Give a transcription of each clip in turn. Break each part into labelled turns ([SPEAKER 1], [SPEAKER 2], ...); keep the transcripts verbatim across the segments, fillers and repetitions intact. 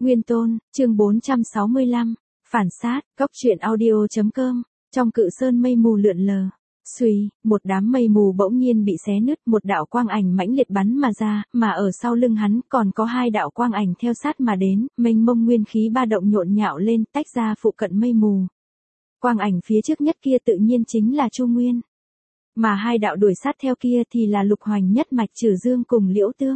[SPEAKER 1] Nguyên Tôn, chương bốn trăm sáu mươi lăm, phản sát, góc truyện audio.com, trong cự sơn mây mù lượn lờ. Xuy, một đám mây mù bỗng nhiên bị xé nứt, một đạo quang ảnh mãnh liệt bắn mà ra, mà ở sau lưng hắn còn có hai đạo quang ảnh theo sát mà đến, mênh mông nguyên khí ba động nhộn nhạo lên, tách ra phụ cận mây mù. Quang ảnh phía trước nhất kia tự nhiên chính là Chu Nguyên. Mà hai đạo đuổi sát theo kia thì là Lục Hoành Nhất Mạch Trử Dương cùng Liễu Tương.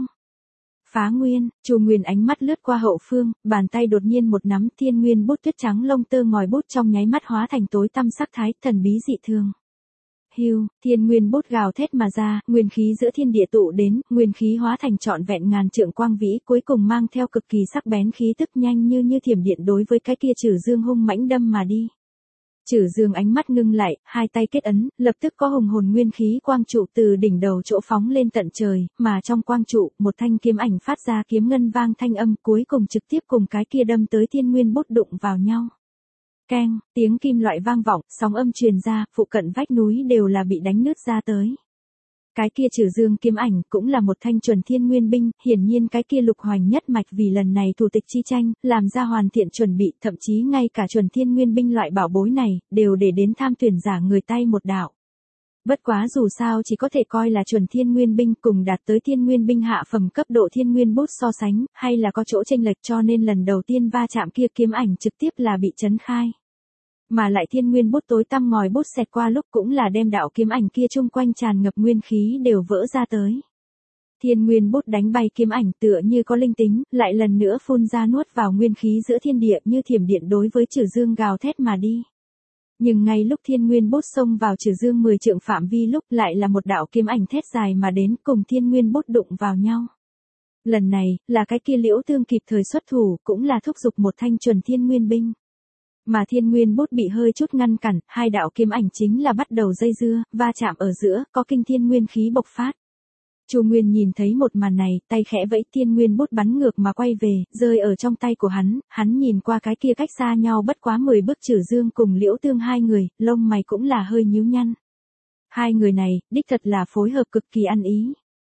[SPEAKER 1] Phá Nguyên, Chu Nguyên ánh mắt lướt qua hậu phương, bàn tay đột nhiên một nắm thiên nguyên bút tuyết trắng lông tơ ngòi bút trong nháy mắt hóa thành tối tăm sắc thái, thần bí dị thường. Hưu, thiên nguyên bút gào thét mà ra, nguyên khí giữa thiên địa tụ đến, nguyên khí hóa thành trọn vẹn ngàn trượng quang vĩ, cuối cùng mang theo cực kỳ sắc bén khí tức nhanh như như thiểm điện đối với cái kia Trử Dương hung mãnh đâm mà đi. Trử Dương ánh mắt ngưng lại, hai tay kết ấn, lập tức có hùng hồn nguyên khí quang trụ từ đỉnh đầu chỗ phóng lên tận trời, mà trong quang trụ, một thanh kiếm ảnh phát ra kiếm ngân vang thanh âm, cuối cùng trực tiếp cùng cái kia đâm tới thiên nguyên bút đụng vào nhau. Keng, tiếng kim loại vang vọng, sóng âm truyền ra, phụ cận vách núi đều là bị đánh nứt ra tới. Cái kia Trử Dương kiếm ảnh cũng là một thanh chuẩn thiên nguyên binh, hiển nhiên cái kia Lục Hoành Nhất Mạch vì lần này thủ tịch chi tranh, làm ra hoàn thiện chuẩn bị, thậm chí ngay cả chuẩn thiên nguyên binh loại bảo bối này, đều để đến tham tuyển giả người tay một đạo. Bất quá dù sao chỉ có thể coi là chuẩn thiên nguyên binh cùng đạt tới thiên nguyên binh hạ phẩm cấp độ thiên nguyên bút so sánh, hay là có chỗ chênh lệch, cho nên lần đầu tiên va chạm kia kiếm ảnh trực tiếp là bị chấn khai. Mà lại thiên nguyên bút tối tăm ngòi bút xẹt qua lúc cũng là đem đạo kiếm ảnh kia chung quanh tràn ngập nguyên khí đều vỡ ra tới. Thiên nguyên bút đánh bay kiếm ảnh tựa như có linh tính, lại lần nữa phun ra nuốt vào nguyên khí giữa thiên địa như thiểm điện đối với Trử Dương gào thét mà đi. Nhưng ngay lúc thiên nguyên bút xông vào Trử Dương mười trượng phạm vi lúc lại là một đạo kiếm ảnh thét dài mà đến cùng thiên nguyên bút đụng vào nhau. Lần này, là cái kia Liễu Tương kịp thời xuất thủ, cũng là thúc giục một thanh chuẩn thiên nguyên binh. Mà thiên nguyên bút bị hơi chút ngăn cản, hai đạo kiếm ảnh chính là bắt đầu dây dưa, va chạm ở giữa, có kinh thiên nguyên khí bộc phát. Chu Nguyên nhìn thấy một màn này, tay khẽ vẫy, thiên nguyên bút bắn ngược mà quay về, rơi ở trong tay của hắn, hắn nhìn qua cái kia cách xa nhau bất quá mười bước Trử Dương cùng Liễu Tương hai người, lông mày cũng là hơi nhíu nhăn. Hai người này, đích thật là phối hợp cực kỳ ăn ý.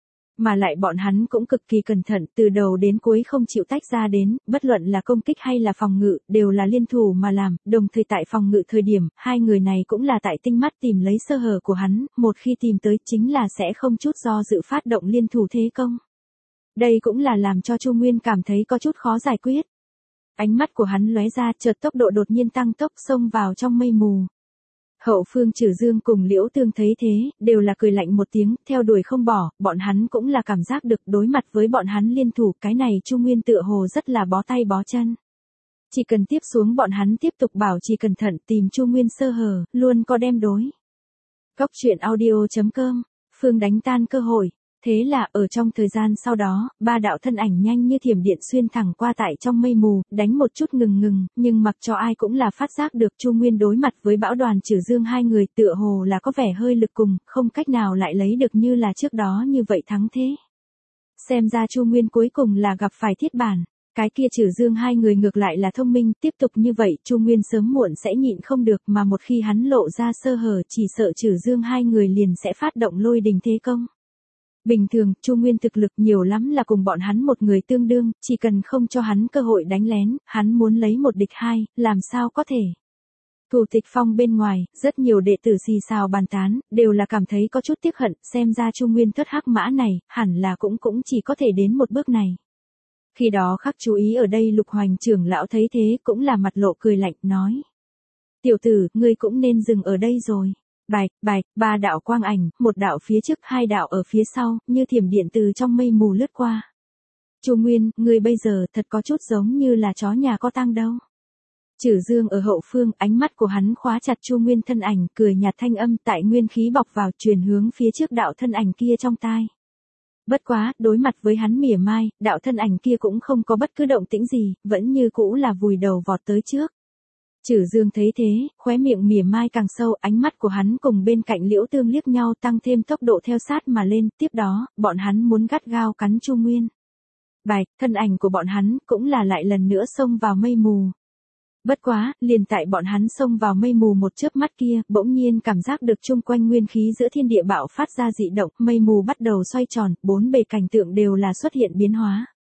[SPEAKER 1] Mà lại bọn hắn cũng cực kỳ cẩn thận, từ đầu đến cuối không chịu tách ra đến, bất luận là công kích hay là phòng ngự, đều là liên thủ mà làm, đồng thời tại phòng ngự thời điểm, hai người này cũng là tại tinh mắt tìm lấy sơ hở của hắn, một khi tìm tới chính là sẽ không chút do dự phát động liên thủ thế công. Đây cũng là làm cho Chu Nguyên cảm thấy có chút khó giải quyết. Ánh mắt của hắn lóe ra, chợt tốc độ đột nhiên tăng tốc xông vào trong mây mù. Hậu phương Trử Dương cùng Liễu Tương thấy thế, đều là cười lạnh một tiếng, theo đuổi không bỏ, bọn hắn cũng là cảm giác được đối mặt với bọn hắn liên thủ, cái này Chu Nguyên tựa hồ rất là bó tay bó chân. Chỉ cần tiếp xuống bọn hắn tiếp tục bảo trì cẩn thận tìm Chu Nguyên sơ hở, luôn có đem đối. Góc truyện audio.com, Phương đánh tan cơ hội. Thế là, ở trong thời gian sau đó, ba đạo thân ảnh nhanh như thiểm điện xuyên thẳng qua tại trong mây mù, đánh một chút ngừng ngừng, nhưng mặc cho ai cũng là phát giác được Chu Nguyên đối mặt với bão đoàn Trử Dương hai người tựa hồ là có vẻ hơi lực cùng, không cách nào lại lấy được như là trước đó như vậy thắng thế. Xem ra Chu Nguyên cuối cùng là gặp phải thiết bản. Cái kia Trử Dương hai người ngược lại là thông minh, tiếp tục như vậy, Chu Nguyên sớm muộn sẽ nhịn không được, mà một khi hắn lộ ra sơ hở chỉ sợ Trử Dương hai người liền sẽ phát động lôi đình thế công. Bình thường, Chu Nguyên thực lực nhiều lắm là cùng bọn hắn một người tương đương, chỉ cần không cho hắn cơ hội đánh lén, hắn muốn lấy một địch hai, làm sao có thể. Thủ tịch phong bên ngoài, rất nhiều đệ tử xì xào bàn tán, đều là cảm thấy có chút tiếc hận, xem ra Chu Nguyên thất hắc mã này, hẳn là cũng cũng chỉ có thể đến một bước này. Khi đó khắc chú ý ở đây Lục Hoành trưởng lão thấy thế cũng là mặt lộ cười lạnh, nói. Tiểu tử, ngươi cũng nên dừng ở đây rồi. Bạch, bạch, ba đạo quang ảnh, một đạo phía trước, hai đạo ở phía sau, như thiểm điện từ trong mây mù lướt qua. Chu Nguyên, ngươi bây giờ thật có chút giống như là chó nhà có tang đâu. Trử Dương ở hậu phương, ánh mắt của hắn khóa chặt Chu Nguyên thân ảnh, cười nhạt thanh âm tại nguyên khí bọc vào truyền hướng phía trước đạo thân ảnh kia trong tai. Bất quá, đối mặt với hắn mỉa mai, đạo thân ảnh kia cũng không có bất cứ động tĩnh gì, vẫn như cũ là vùi đầu vọt tới trước. Trử Dương thấy thế, khóe miệng mỉa mai càng sâu, ánh mắt của hắn cùng bên cạnh Liễu Tương liếc nhau tăng thêm tốc độ theo sát mà lên, tiếp đó, bọn hắn muốn gắt gao cắn Chu Nguyên. Bạch, thân ảnh của bọn hắn cũng là lại lần nữa xông vào mây mù. Bất quá, liền tại bọn hắn xông vào mây mù một chớp mắt kia, bỗng nhiên cảm giác được chung quanh nguyên khí giữa thiên địa bạo phát ra dị động, mây mù bắt đầu xoay tròn, bốn bề cảnh tượng đều là xuất hiện biến hóa.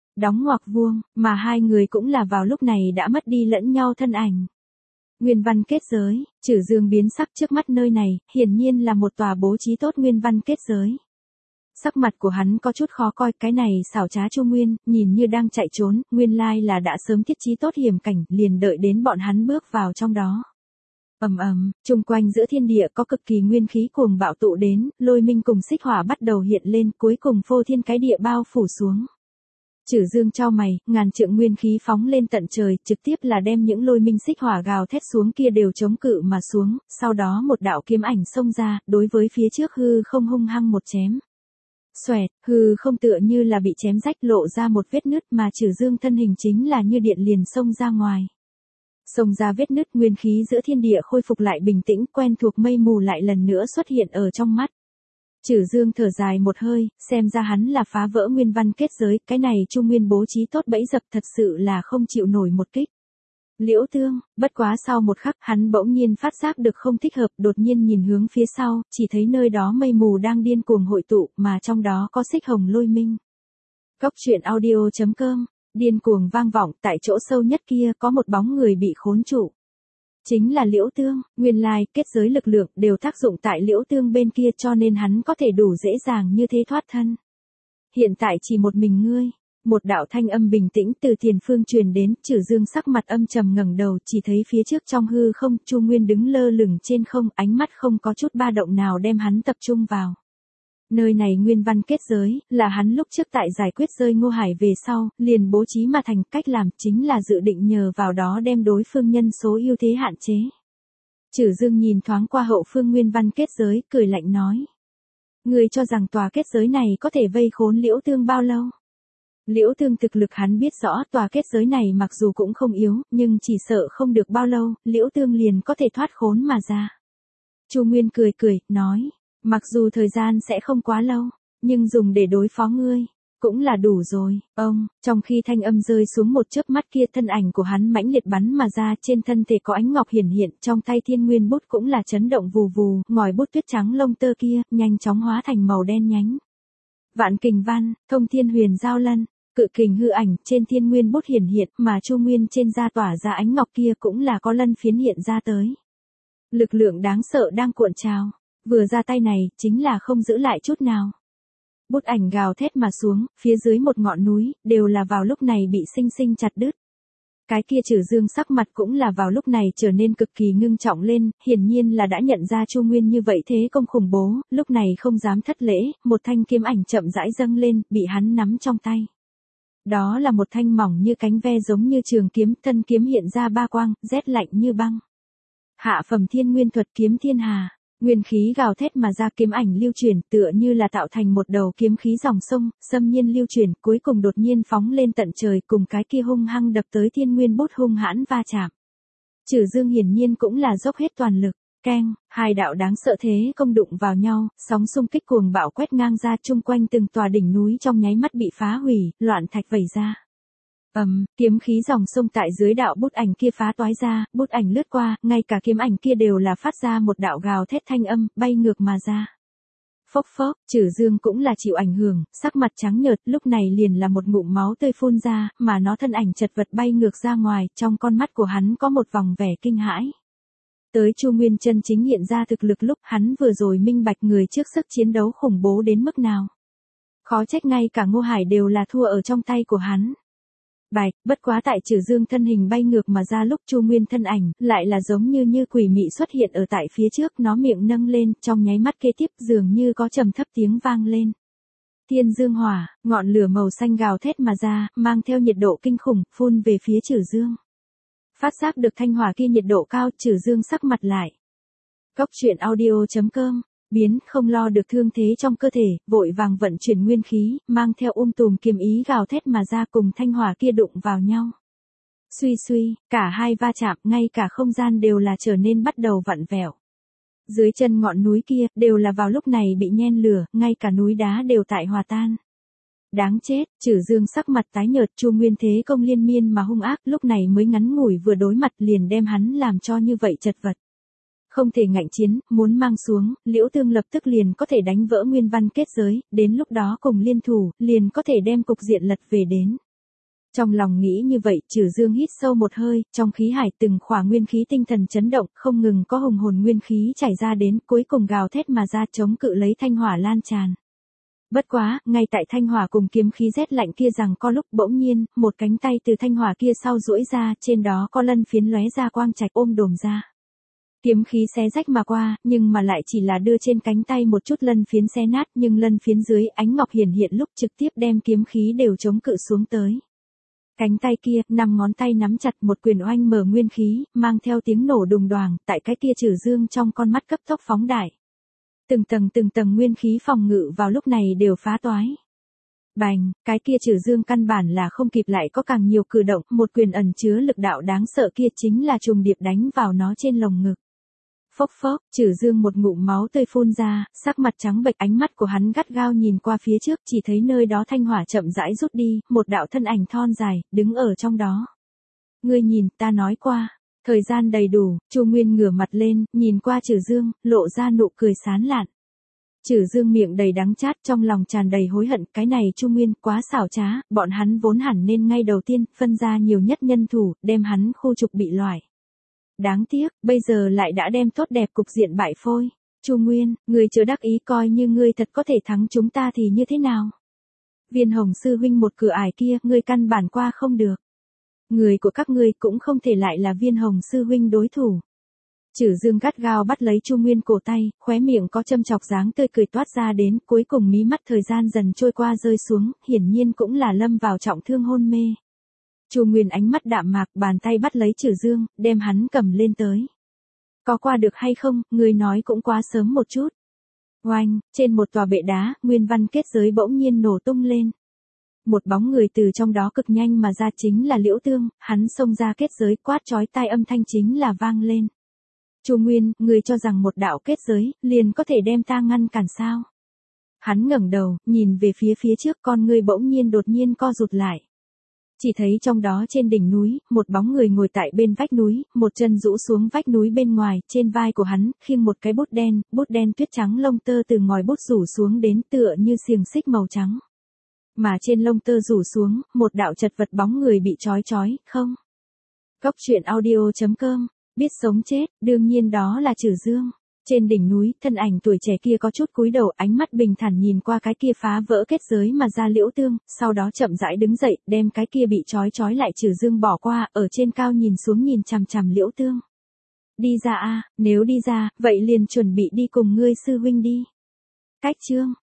[SPEAKER 1] đóng ngoặc vuông, mà hai người cũng là vào lúc này đã mất đi lẫn nhau thân ảnh. Nguyên văn kết giới, Trử Dương biến sắc trước mắt nơi này, hiển nhiên là một tòa bố trí tốt nguyên văn kết giới. Sắc mặt của hắn có chút khó coi, cái này xảo trá Chu Nguyên, nhìn như đang chạy trốn, nguyên lai là đã sớm thiết trí tốt hiểm cảnh, liền đợi đến bọn hắn bước vào trong đó. Ầm ầm, chung quanh giữa thiên địa có cực kỳ nguyên khí cuồng bạo tụ đến, lôi minh cùng xích hỏa bắt đầu hiện lên, cuối cùng phô thiên cái địa bao phủ xuống. Trử Dương chau mày, ngàn trượng nguyên khí phóng lên tận trời, trực tiếp là đem những lôi minh xích hỏa gào thét xuống kia đều chống cự mà xuống, sau đó một đạo kiếm ảnh xông ra, đối với phía trước hư không hung hăng một chém. Xoẹt, hư không tựa như là bị chém rách lộ ra một vết nứt mà Trử Dương thân hình chính là như điện liền xông ra ngoài. Xông ra vết nứt, nguyên khí giữa thiên địa khôi phục lại bình tĩnh, quen thuộc mây mù lại lần nữa xuất hiện ở trong mắt. Trử Dương thở dài một hơi, xem ra hắn là phá vỡ nguyên văn kết giới, cái này Chu Nguyên bố trí tốt bẫy dập thật sự là không chịu nổi một kích. Liễu Tương, bất quá sau một khắc hắn bỗng nhiên phát giác được không thích hợp, đột nhiên nhìn hướng phía sau, chỉ thấy nơi đó mây mù đang điên cuồng hội tụ, mà trong đó có xích hồng lôi minh. Cốc truyện audio chấm com, điên cuồng vang vọng, tại chỗ sâu nhất kia có một bóng người bị khốn trụ. Chính là Liễu Tương, nguyên lai kết giới lực lượng đều tác dụng tại Liễu Tương bên kia cho nên hắn có thể đủ dễ dàng như thế thoát thân. Hiện tại chỉ một mình ngươi. Một đạo thanh âm bình tĩnh từ tiền phương truyền đến, Trử Dương sắc mặt âm trầm ngẩng đầu, chỉ thấy phía trước trong hư không, Chu Nguyên đứng lơ lửng trên không, ánh mắt không có chút ba động nào đem hắn tập trung vào. Nơi này nguyên văn kết giới, là hắn lúc trước tại giải quyết rơi Ngô Hải về sau, liền bố trí mà thành, cách làm chính là dự định nhờ vào đó đem đối phương nhân số ưu thế hạn chế. Trử Dương nhìn thoáng qua hậu phương nguyên văn kết giới, cười lạnh nói. Người cho rằng tòa kết giới này có thể vây khốn Liễu Tương bao lâu? Liễu Tương thực lực hắn biết rõ, tòa kết giới này mặc dù cũng không yếu, nhưng chỉ sợ không được bao lâu, Liễu Tương liền có thể thoát khốn mà ra. Chu Nguyên cười cười, nói, mặc dù thời gian sẽ không quá lâu, nhưng dùng để đối phó ngươi, cũng là đủ rồi. Ông, trong khi thanh âm rơi xuống một chớp mắt kia, thân ảnh của hắn mãnh liệt bắn mà ra, trên thân thể có ánh ngọc hiển hiện, trong tay thiên nguyên bút cũng là chấn động vù vù, ngòi bút tuyết trắng lông tơ kia, nhanh chóng hóa thành màu đen nhánh. Vạn kình văn, thông thiên huyền giao lân, cự kình hư ảnh, trên thiên nguyên bút hiển hiện, mà Chu Nguyên trên da tỏa ra ánh ngọc kia cũng là có lân phiến hiện ra tới. Lực lượng đáng sợ đang cuộn trào, vừa ra tay này, chính là không giữ lại chút nào. Bút ảnh gào thét mà xuống, phía dưới một ngọn núi, đều là vào lúc này bị sinh sinh chặt đứt. Cái kia Trử Dương sắc mặt cũng là vào lúc này trở nên cực kỳ ngưng trọng lên, hiển nhiên là đã nhận ra Chu Nguyên như vậy thế công khủng bố, lúc này không dám thất lễ, một thanh kiếm ảnh chậm rãi dâng lên, bị hắn nắm trong tay. Đó là một thanh mỏng như cánh ve giống như trường kiếm, thân kiếm hiện ra ba quang, rét lạnh như băng. Hạ phẩm thiên nguyên thuật kiếm thiên hà, nguyên khí gào thét mà ra, kiếm ảnh lưu chuyển, tựa như là tạo thành một đầu kiếm khí dòng sông, xâm nhiên lưu chuyển, cuối cùng đột nhiên phóng lên tận trời, cùng cái kia hung hăng đập tới thiên nguyên bút hung hãn va chạm. Trử Dương hiển nhiên cũng là dốc hết toàn lực. Keng, hai đạo đáng sợ thế công đụng vào nhau, sóng xung kích cuồng bạo quét ngang ra, chung quanh từng tòa đỉnh núi trong nháy mắt bị phá hủy, loạn thạch vẩy ra. Ầm, um, kiếm khí dòng sông tại dưới đạo bút ảnh kia phá toái ra, bút ảnh lướt qua, ngay cả kiếm ảnh kia đều là phát ra một đạo gào thét thanh âm, bay ngược mà ra. Phốc phốc, Trử Dương cũng là chịu ảnh hưởng, sắc mặt trắng nhợt, lúc này liền là một ngụm máu tươi phun ra, mà nó thân ảnh chật vật bay ngược ra ngoài, trong con mắt của hắn có một vòng vẻ kinh hãi. Tới Chu Nguyên chân chính hiện ra thực lực lúc hắn vừa rồi minh bạch người trước sức chiến đấu khủng bố đến mức nào. Khó trách ngay cả Ngô Hải đều là thua ở trong tay của hắn. Bạch, bất quá tại Trử Dương thân hình bay ngược mà ra lúc Chu Nguyên thân ảnh, lại là giống như như quỷ mị xuất hiện ở tại phía trước, nó miệng nâng lên, trong nháy mắt kế tiếp dường như có trầm thấp tiếng vang lên. Thiên dương hỏa, ngọn lửa màu xanh gào thét mà ra, mang theo nhiệt độ kinh khủng, phun về phía Trử Dương. Phát giác được thanh hỏa kia nhiệt độ cao, Trử Dương sắc mặt lại. Cốc truyện audio chấm com, biến không lo được thương thế trong cơ thể, vội vàng vận chuyển nguyên khí, mang theo um tùm kiếm ý gào thét mà ra, cùng thanh hỏa kia đụng vào nhau. Suy suy, cả hai va chạm, ngay cả không gian đều là trở nên bắt đầu vặn vẹo. Dưới chân ngọn núi kia, đều là vào lúc này bị nhen lửa, ngay cả núi đá đều tại hòa tan. Đáng chết, Trử Dương sắc mặt tái nhợt, Chu Nguyên thế công liên miên mà hung ác, lúc này mới ngắn ngủi vừa đối mặt liền đem hắn làm cho như vậy chật vật. Không thể ngạnh chiến, muốn mang xuống, Liễu Tương lập tức liền có thể đánh vỡ nguyên văn kết giới, đến lúc đó cùng liên thủ, liền có thể đem cục diện lật về đến. Trong lòng nghĩ như vậy, Trử Dương hít sâu một hơi, trong khí hải từng khỏa nguyên khí tinh thần chấn động, không ngừng có hùng hồn nguyên khí chảy ra đến, cuối cùng gào thét mà ra chống cự lấy thanh hỏa lan tràn. Bất quá, ngay tại thanh hỏa cùng kiếm khí rét lạnh kia rằng có lúc bỗng nhiên, một cánh tay từ thanh hỏa kia sau duỗi ra, trên đó có lân phiến lóe ra quang trạch ôm đồm ra. Kiếm khí xé rách mà qua, nhưng mà lại chỉ là đưa trên cánh tay một chút lân phiến xé nát, nhưng lân phiến dưới ánh ngọc hiển hiện lúc trực tiếp đem kiếm khí đều chống cự xuống tới. Cánh tay kia, năm ngón tay nắm chặt một quyền oanh mở nguyên khí, mang theo tiếng nổ đùng đoàng, tại cái kia Trử Dương trong con mắt cấp tốc phóng đại. Từng tầng từng tầng nguyên khí phòng ngự vào lúc này đều phá toái. Bành, cái kia Trử Dương căn bản là không kịp lại có càng nhiều cử động, một quyền ẩn chứa lực đạo đáng sợ kia chính là trùng điệp đánh vào nó trên lồng ngực. Phốc phốc, Trử Dương một ngụm máu tươi phun ra, sắc mặt trắng bệch, ánh mắt của hắn gắt gao nhìn qua phía trước, chỉ thấy nơi đó thanh hỏa chậm rãi rút đi, một đạo thân ảnh thon dài, đứng ở trong đó. Ngươi nhìn, ta nói qua, thời gian đầy đủ, Chu Nguyên ngửa mặt lên, nhìn qua Trử Dương, lộ ra nụ cười sán lạn. Trử Dương miệng đầy đắng chát, trong lòng tràn đầy hối hận, cái này Chu Nguyên quá xảo trá, bọn hắn vốn hẳn nên ngay đầu tiên phân ra nhiều nhất nhân thủ, đem hắn khu trục bị loại. Đáng tiếc, bây giờ lại đã đem tốt đẹp cục diện bại phôi. Chu Nguyên, ngươi chưa đắc ý coi như ngươi thật có thể thắng chúng ta thì như thế nào? Viên Hồng sư huynh một cửa ải kia, ngươi căn bản qua không được. Người của các ngươi cũng không thể lại là Viên Hồng sư huynh đối thủ. Trử Dương gắt gao bắt lấy Chu Nguyên cổ tay, khóe miệng có châm chọc dáng tươi cười toát ra đến, cuối cùng mí mắt thời gian dần trôi qua rơi xuống, hiển nhiên cũng là lâm vào trọng thương hôn mê. Chu Nguyên ánh mắt đạm mạc, bàn tay bắt lấy Trử Dương, đem hắn cầm lên tới. Có qua được hay không, ngươi nói cũng quá sớm một chút. Oanh, trên một tòa bệ đá, nguyên văn kết giới bỗng nhiên nổ tung lên. Một bóng người từ trong đó cực nhanh mà ra chính là Liễu Tương, hắn xông ra kết giới, quát chói tai âm thanh chính là vang lên. Chu Nguyên, ngươi cho rằng một đạo kết giới, liền có thể đem ta ngăn cản sao? Hắn ngẩng đầu, nhìn về phía phía trước, con ngươi bỗng nhiên đột nhiên co rụt lại. Chỉ thấy trong đó trên đỉnh núi, một bóng người ngồi tại bên vách núi, một chân rũ xuống vách núi bên ngoài, trên vai của hắn, khiêng một cái bút đen, bút đen tuyết trắng lông tơ từ ngòi bút rủ xuống đến tựa như xiềng xích màu trắng. Mà trên lông tơ rủ xuống, một đạo chật vật bóng người bị trói trói, không. Cốc truyện audio chấm com, biết sống chết, đương nhiên đó là Trử Dương. Trên đỉnh núi, thân ảnh tuổi trẻ kia có chút cúi đầu, ánh mắt bình thản nhìn qua cái kia phá vỡ kết giới mà ra Liễu Tương, sau đó chậm rãi đứng dậy, đem cái kia bị trói trói lại Trử Dương bỏ qua, ở trên cao nhìn xuống nhìn chằm chằm Liễu Tương. Đi ra a, nếu đi ra, vậy liền chuẩn bị đi cùng ngươi sư huynh đi. Cách chương